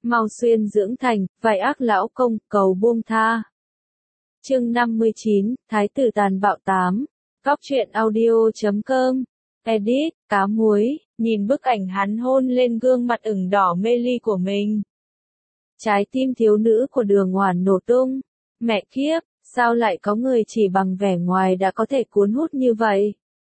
mau xuyên dưỡng thành, vài ác lão công, cầu buông tha. Chương 59, Thái tử tàn bạo 8. Góc truyện audio.com. Edit, cá muối, nhìn bức ảnh hắn hôn lên gương mặt ửng đỏ mê ly của mình. Trái tim thiếu nữ của Đường Oản nổ tung. Mẹ kiếp, sao lại có người chỉ bằng vẻ ngoài đã có thể cuốn hút như vậy?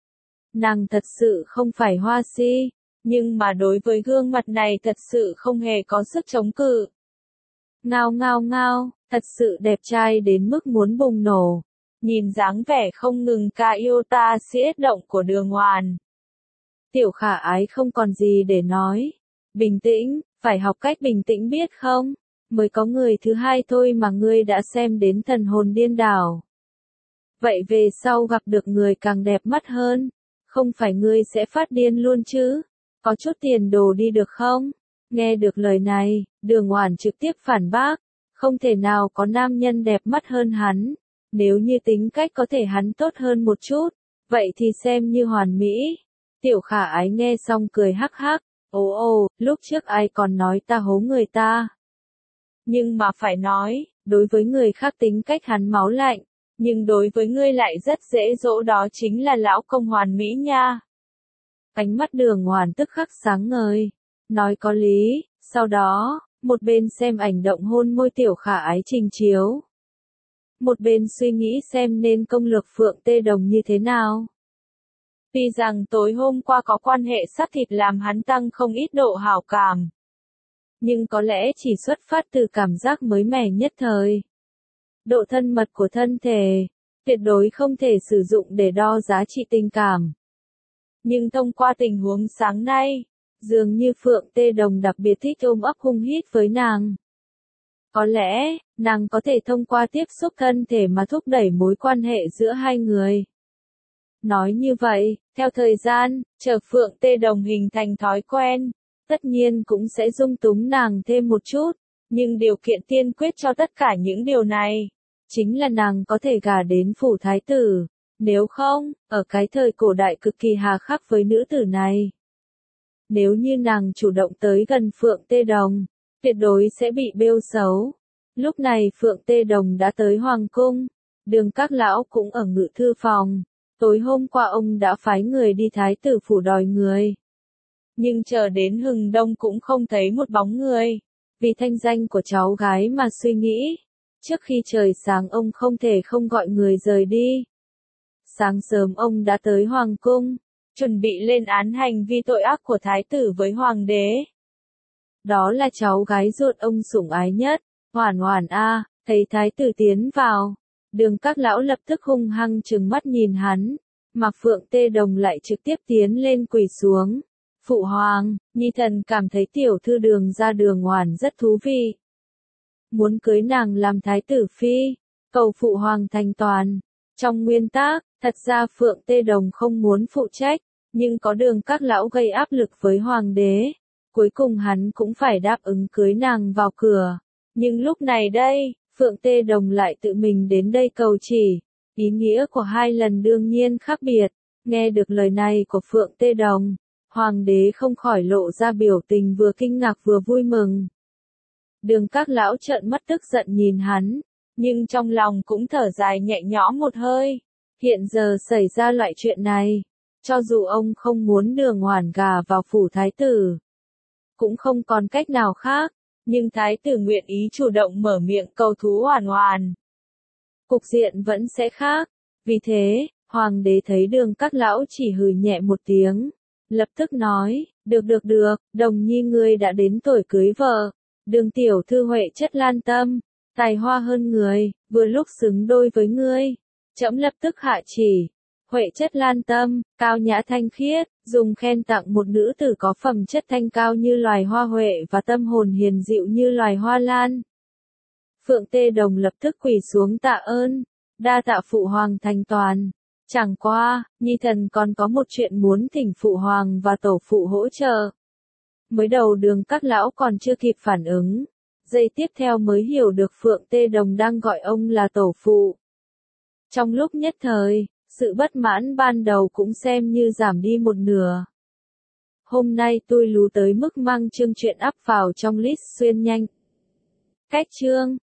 Nàng thật sự không phải hoa si, nhưng mà đối với gương mặt này thật sự không hề có sức chống cự. Ngao ngao ngao, thật sự đẹp trai đến mức muốn bùng nổ. Nhìn dáng vẻ không ngừng ca yêu ta siết động của Đường Oản. Tiểu Khả Ái không còn gì để nói. Bình tĩnh, phải học cách bình tĩnh biết không? Mới có người thứ hai thôi mà ngươi đã xem đến thần hồn điên đảo. Vậy về sau gặp được người càng đẹp mắt hơn, không phải ngươi sẽ phát điên luôn chứ? Có chút tiền đồ đi được không? Nghe được lời này, Đường Oản trực tiếp phản bác, không thể nào có nam nhân đẹp mắt hơn hắn. Nếu như tính cách có thể hắn tốt hơn một chút, vậy thì xem như hoàn mỹ. Tiểu Khả Ái nghe xong cười hắc hắc, ồ, lúc trước ai còn nói ta hố người ta. Nhưng mà phải nói, đối với người khác tính cách hắn máu lạnh, nhưng đối với ngươi lại rất dễ dỗ, đó chính là lão công hoàn mỹ nha. Ánh mắt Đường Oản tức khắc sáng ngời, nói có lý, sau đó, một bên xem ảnh động hôn môi Tiểu Khả Ái trình chiếu. Một bên suy nghĩ xem nên công lược Phượng Tê Đồng như thế nào. Tuy rằng tối hôm qua có quan hệ sắp thịt làm hắn tăng không ít độ hảo cảm. Nhưng có lẽ chỉ xuất phát từ cảm giác mới mẻ nhất thời. Độ thân mật của thân thể, tuyệt đối không thể sử dụng để đo giá trị tình cảm. Nhưng thông qua tình huống sáng nay, dường như Phượng Tê Đồng đặc biệt thích ôm ấp hung hít với nàng. Có lẽ, nàng có thể thông qua tiếp xúc thân thể mà thúc đẩy mối quan hệ giữa hai người. Nói như vậy, theo thời gian, chờ Phượng Tê Đồng hình thành thói quen, tất nhiên cũng sẽ dung túng nàng thêm một chút, nhưng điều kiện tiên quyết cho tất cả những điều này, chính là nàng có thể gả đến phủ thái tử, nếu không, ở cái thời cổ đại cực kỳ hà khắc với nữ tử này. Nếu như nàng chủ động tới gần Phượng Tê Đồng, tuyệt đối sẽ bị bêu xấu. Lúc này Phượng Tê Đồng đã tới Hoàng cung, Đường các lão cũng ở ngự thư phòng. Tối hôm qua ông đã phái người đi thái tử phủ đòi người. Nhưng chờ đến hừng đông cũng không thấy một bóng người. Vì thanh danh của cháu gái mà suy nghĩ. Trước khi trời sáng ông không thể không gọi người rời đi. Sáng sớm ông đã tới Hoàng cung, chuẩn bị lên án hành vi tội ác của thái tử với Hoàng đế. Đó là cháu gái ruột ông sủng ái nhất, Oản Oản a, thấy thái tử tiến vào. Đường các lão lập tức hung hăng trừng mắt nhìn hắn, mà Phượng Tê Đồng lại trực tiếp tiến lên quỳ xuống. Phụ hoàng, nhi thần cảm thấy tiểu thư Đường gia Đường Oản rất thú vị. Muốn cưới nàng làm thái tử phi, cầu phụ hoàng thành toàn. Trong nguyên tắc, thật ra Phượng Tê Đồng không muốn phụ trách, nhưng có Đường các lão gây áp lực với hoàng đế. Cuối cùng hắn cũng phải đáp ứng cưới nàng vào cửa. Nhưng lúc này đây, Phượng Tê Đồng lại tự mình đến đây cầu chỉ. Ý nghĩa của hai lần đương nhiên khác biệt. Nghe được lời này của Phượng Tê Đồng, hoàng đế không khỏi lộ ra biểu tình vừa kinh ngạc vừa vui mừng. Đường các lão trợn mắt tức giận nhìn hắn, nhưng trong lòng cũng thở dài nhẹ nhõm một hơi. Hiện giờ xảy ra loại chuyện này, cho dù ông không muốn Đường Oản gả vào phủ thái tử, cũng không còn cách nào khác. Nhưng thái tử nguyện ý chủ động mở miệng cầu thú Oản Oản, cục diện vẫn sẽ khác. Vì thế, hoàng đế thấy Đường các lão chỉ hừ nhẹ một tiếng, lập tức nói, được, Đồng nhi ngươi đã đến tuổi cưới vợ. Đường tiểu thư huệ chất lan tâm, tài hoa hơn người, vừa lúc xứng đôi với ngươi. Trẫm lập tức hạ chỉ. Huệ chất lan tâm, cao nhã thanh khiết, dùng khen tặng một nữ tử có phẩm chất thanh cao như loài hoa huệ và tâm hồn hiền dịu như loài hoa lan. Phượng Tê Đồng lập tức quỳ xuống tạ ơn, đa tạ phụ hoàng thành toàn. Chẳng qua, nhi thần còn có một chuyện muốn thỉnh phụ hoàng và tổ phụ hỗ trợ. Mới đầu Đường các lão còn chưa kịp phản ứng, giây tiếp theo mới hiểu được Phượng Tê Đồng đang gọi ông là tổ phụ. Trong lúc nhất thời, sự bất mãn ban đầu cũng xem như giảm đi một nửa. hôm nay tôi lú tới mức mang chương truyện up vào trong list xuyên nhanh. Cách chương